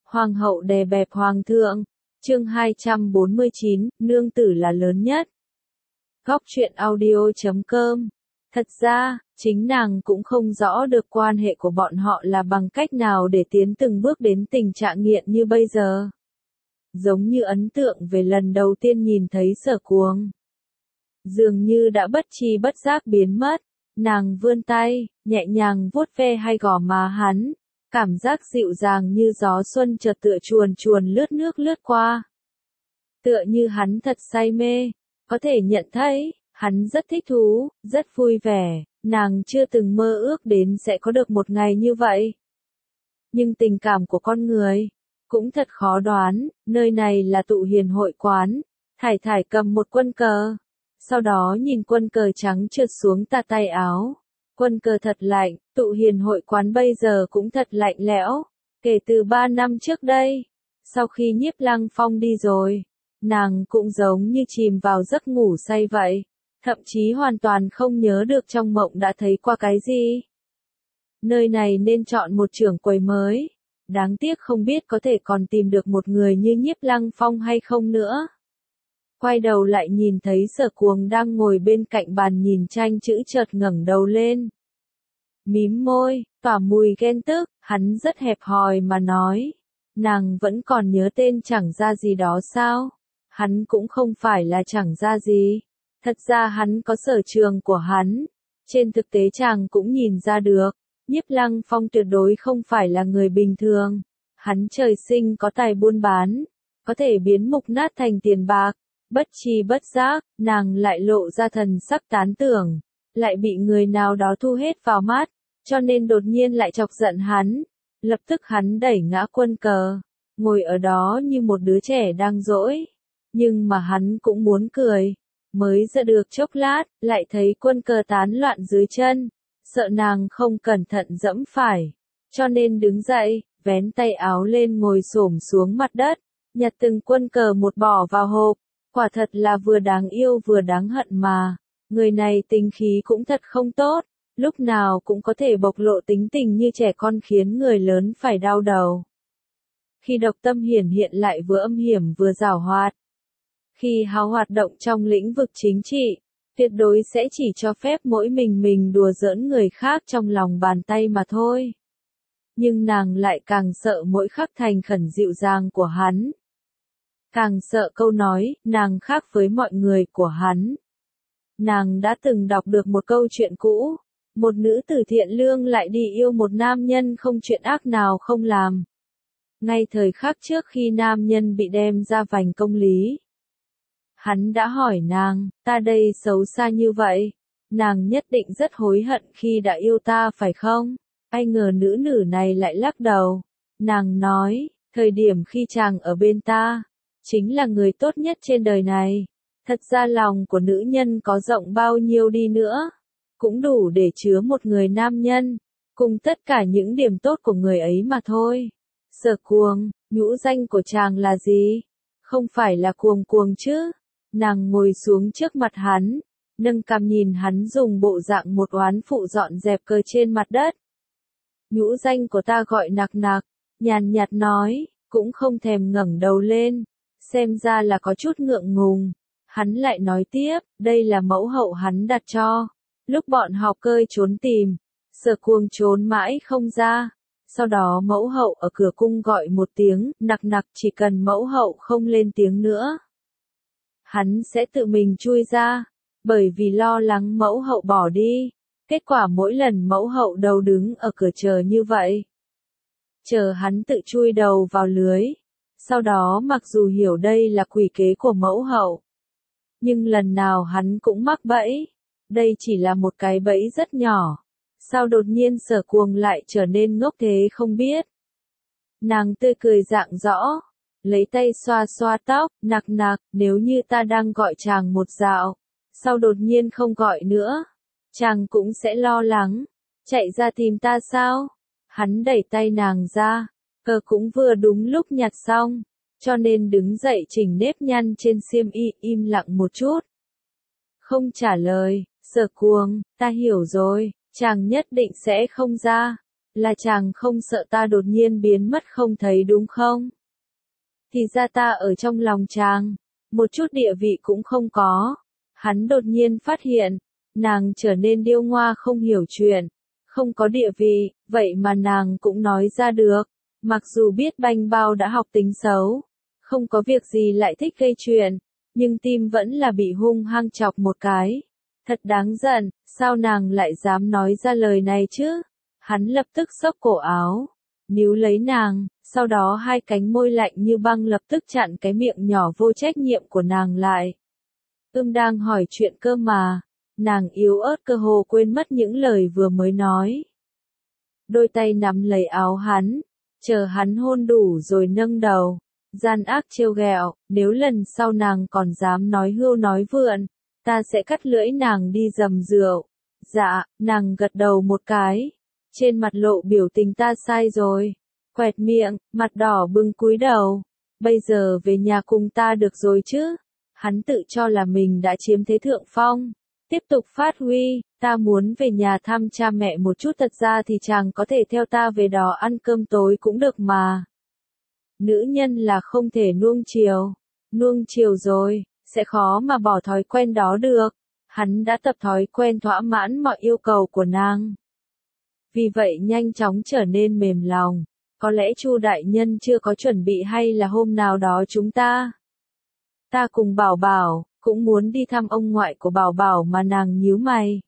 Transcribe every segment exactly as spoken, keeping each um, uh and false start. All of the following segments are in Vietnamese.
Hoàng hậu đè bẹp hoàng thượng. Chương hai trăm bốn mươi chín, nương tử là lớn nhất. Góc truyện audio chấm com. Thật ra, chính nàng cũng không rõ được quan hệ của bọn họ là bằng cách nào để tiến từng bước đến tình trạng nghiện như bây giờ. Giống như ấn tượng về lần đầu tiên nhìn thấy Sở Cuồng. Dường như đã bất tri bất giác biến mất, nàng vươn tay, nhẹ nhàng vuốt ve hai gò má hắn. Cảm giác dịu dàng như gió xuân chợt tựa chuồn chuồn lướt nước lướt qua. Tựa như hắn thật say mê, có thể nhận thấy, hắn rất thích thú, rất vui vẻ, nàng chưa từng mơ ước đến sẽ có được một ngày như vậy. Nhưng tình cảm của con người, cũng thật khó đoán, nơi này là tụ hiền hội quán, Thải Thải cầm một quân cờ, sau đó nhìn quân cờ trắng trượt xuống tà tay áo. Quân cờ thật lạnh, tụ hiền hội quán bây giờ cũng thật lạnh lẽo. Kể từ ba năm trước đây, sau khi Nhiếp Lăng Phong đi rồi, nàng cũng giống như chìm vào giấc ngủ say vậy, thậm chí hoàn toàn không nhớ được trong mộng đã thấy qua cái gì. Nơi này nên chọn một trưởng quầy mới, đáng tiếc không biết có thể còn tìm được một người như Nhiếp Lăng Phong hay không nữa. Quay đầu lại nhìn thấy Sở Cuồng đang ngồi bên cạnh bàn nhìn tranh chữ chợt ngẩng đầu lên. Mím môi, tỏa mùi ghen tức, hắn rất hẹp hòi mà nói. Nàng vẫn còn nhớ tên chẳng ra gì đó sao? Hắn cũng không phải là chẳng ra gì. Thật ra hắn có sở trường của hắn. Trên thực tế chàng cũng nhìn ra được. Nhiếp Lăng Phong tuyệt đối không phải là người bình thường. Hắn trời sinh có tài buôn bán. Có thể biến mục nát thành tiền bạc. Bất tri bất giác, nàng lại lộ ra thần sắc tán tưởng, lại bị người nào đó thu hết vào mắt, cho nên đột nhiên lại chọc giận hắn. Lập tức hắn đẩy ngã quân cờ, ngồi ở đó như một đứa trẻ đang dỗi. Nhưng mà hắn cũng muốn cười, mới giơ được chốc lát, lại thấy quân cờ tán loạn dưới chân, sợ nàng không cẩn thận dẫm phải, cho nên đứng dậy, vén tay áo lên ngồi xổm xuống mặt đất, nhặt từng quân cờ một bỏ vào hộp. Quả thật là vừa đáng yêu vừa đáng hận mà, người này tính khí cũng thật không tốt, lúc nào cũng có thể bộc lộ tính tình như trẻ con khiến người lớn phải đau đầu. Khi độc tâm hiển hiện lại vừa âm hiểm vừa giảo hoạt. Khi háo hoạt động trong lĩnh vực chính trị, tuyệt đối sẽ chỉ cho phép mỗi mình mình đùa giỡn người khác trong lòng bàn tay mà thôi. Nhưng nàng lại càng sợ mỗi khắc thành khẩn dịu dàng của hắn. Càng sợ câu nói, nàng khác với mọi người của hắn. Nàng đã từng đọc được một câu chuyện cũ, một nữ tử thiện lương lại đi yêu một nam nhân không chuyện ác nào không làm. Ngay thời khắc trước khi nam nhân bị đem ra vành công lý. Hắn đã hỏi nàng, ta đây xấu xa như vậy, nàng nhất định rất hối hận khi đã yêu ta phải không? Ai ngờ nữ nữ này lại lắc đầu. Nàng nói, thời điểm khi chàng ở bên ta, chính là người tốt nhất trên đời này. Thật ra lòng của nữ nhân có rộng bao nhiêu đi nữa, cũng đủ để chứa một người nam nhân, cùng tất cả những điểm tốt của người ấy mà thôi. Sở Cuồng, nhũ danh của chàng là gì? Không phải là Cuồng Cuồng chứ? Nàng ngồi xuống trước mặt hắn, nâng cằm nhìn hắn dùng bộ dạng một oán phụ dọn dẹp cờ trên mặt đất. Nhũ danh của ta gọi Nặc Nặc, nhàn nhạt nói, cũng không thèm ngẩng đầu lên. Xem ra là có chút ngượng ngùng. Hắn lại nói tiếp, đây là mẫu hậu hắn đặt cho. Lúc bọn học cơi trốn tìm, Sở Cuồng trốn mãi không ra. Sau đó mẫu hậu ở cửa cung gọi một tiếng, Nặc Nặc, chỉ cần mẫu hậu không lên tiếng nữa. Hắn sẽ tự mình chui ra, bởi vì lo lắng mẫu hậu bỏ đi. Kết quả mỗi lần mẫu hậu đầu đứng ở cửa chờ như vậy. Chờ hắn tự chui đầu vào lưới. Sau đó mặc dù hiểu đây là quỷ kế của mẫu hậu, nhưng lần nào hắn cũng mắc bẫy. Đây chỉ là một cái bẫy rất nhỏ. Sao đột nhiên Sở Cuồng lại trở nên ngốc thế không biết. Nàng tươi cười rạng rõ, lấy tay xoa xoa tóc, Nặc Nặc, nếu như ta đang gọi chàng một dạo, sao đột nhiên không gọi nữa, chàng cũng sẽ lo lắng, chạy ra tìm ta sao? Hắn đẩy tay nàng ra. Cờ cũng vừa đúng lúc nhặt xong, cho nên đứng dậy chỉnh nếp nhăn trên xiêm y, im lặng một chút. Không trả lời. Sở Cuồng, ta hiểu rồi, chàng nhất định sẽ không ra. là chàng không sợ ta đột nhiên biến mất không thấy đúng không? Thì ra ta ở trong lòng chàng, một chút địa vị cũng không có. Hắn đột nhiên phát hiện, nàng trở nên điêu ngoa không hiểu chuyện, không có địa vị, vậy mà nàng cũng nói ra được. Mặc dù biết banh bao đã học tính xấu, không có việc gì lại thích gây chuyện, nhưng tim vẫn là bị hung hăng chọc một cái. Thật đáng giận, sao nàng lại dám nói ra lời này chứ? Hắn lập tức xốc cổ áo, níu lấy nàng, sau đó hai cánh môi lạnh như băng lập tức chặn cái miệng nhỏ vô trách nhiệm của nàng lại. Ưm đang hỏi chuyện cơ mà, nàng yếu ớt cơ hồ quên mất những lời vừa mới nói. Đôi tay nắm lấy áo hắn, chờ hắn hôn đủ rồi nâng đầu, gian ác trêu ghẹo, nếu lần sau nàng còn dám nói hưu nói vượn, ta sẽ cắt lưỡi nàng đi dầm rượu. Dạ, nàng gật đầu một cái, trên mặt lộ biểu tình ta sai rồi, quẹt miệng, mặt đỏ bừng cúi đầu, bây giờ về nhà cùng ta được rồi chứ. Hắn tự cho là mình đã chiếm thế thượng phong, tiếp tục phát huy, ta muốn về nhà thăm cha mẹ một chút, thật ra thì chàng có thể theo ta về đó ăn cơm tối cũng được mà. Nữ nhân là không thể nuông chiều, nuông chiều rồi, sẽ khó mà bỏ thói quen đó được. Hắn đã tập thói quen thỏa mãn mọi yêu cầu của nàng. Vì vậy nhanh chóng trở nên mềm lòng, có lẽ Chu đại nhân chưa có chuẩn bị hay là hôm nào đó chúng ta. Ta cùng Bảo Bảo, cũng muốn đi thăm ông ngoại của Bảo Bảo mà nàng nhíu mày.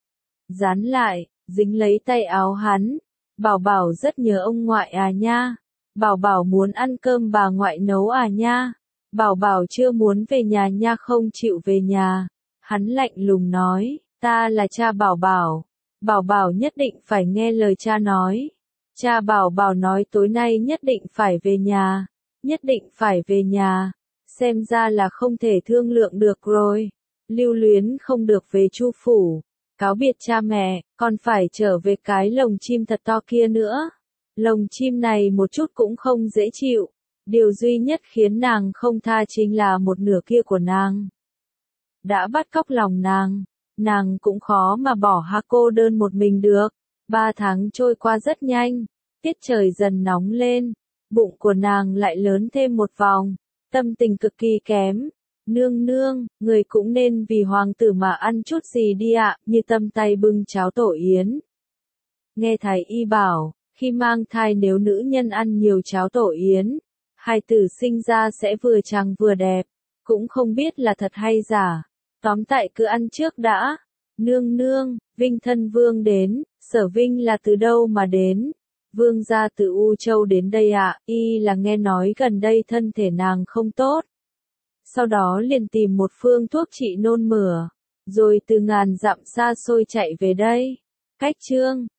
Dán lại, dính lấy tay áo hắn, Bảo Bảo rất nhớ ông ngoại à nha. Bảo Bảo muốn ăn cơm bà ngoại nấu à nha. Bảo Bảo chưa muốn về nhà nha, không chịu về nhà. Hắn lạnh lùng nói, ta là cha Bảo Bảo. Bảo Bảo nhất định phải nghe lời cha nói. Cha Bảo Bảo nói tối nay nhất định phải về nhà. Nhất định phải về nhà. Xem ra là không thể thương lượng được rồi. Lưu Luyến không được về Chu phủ. Cáo biệt cha mẹ, còn phải trở về cái lồng chim thật to kia nữa. Lồng chim này một chút cũng không dễ chịu. Điều duy nhất khiến nàng không tha chính là một nửa kia của nàng. Đã bắt cóc lòng nàng, nàng cũng khó mà bỏ hạ cô đơn một mình được. Ba tháng trôi qua rất nhanh, tiết trời dần nóng lên, bụng của nàng lại lớn thêm một vòng, tâm tình cực kỳ kém. Nương nương, người cũng nên vì hoàng tử mà ăn chút gì đi ạ, như Tâm tay bưng cháo tổ yến. Nghe thái y bảo, khi mang thai nếu nữ nhân ăn nhiều cháo tổ yến, hài tử sinh ra sẽ vừa trắng vừa đẹp, cũng không biết là thật hay giả. Tóm tại cứ ăn trước đã. Nương nương, Vinh thân vương đến. Sở Vinh là từ đâu mà đến? Vương gia từ U Châu đến đây ạ, à, y là nghe nói gần đây thân thể nàng không tốt. Sau đó liền tìm một phương thuốc trị nôn mửa, rồi từ ngàn dặm xa xôi chạy về đây. Cách chương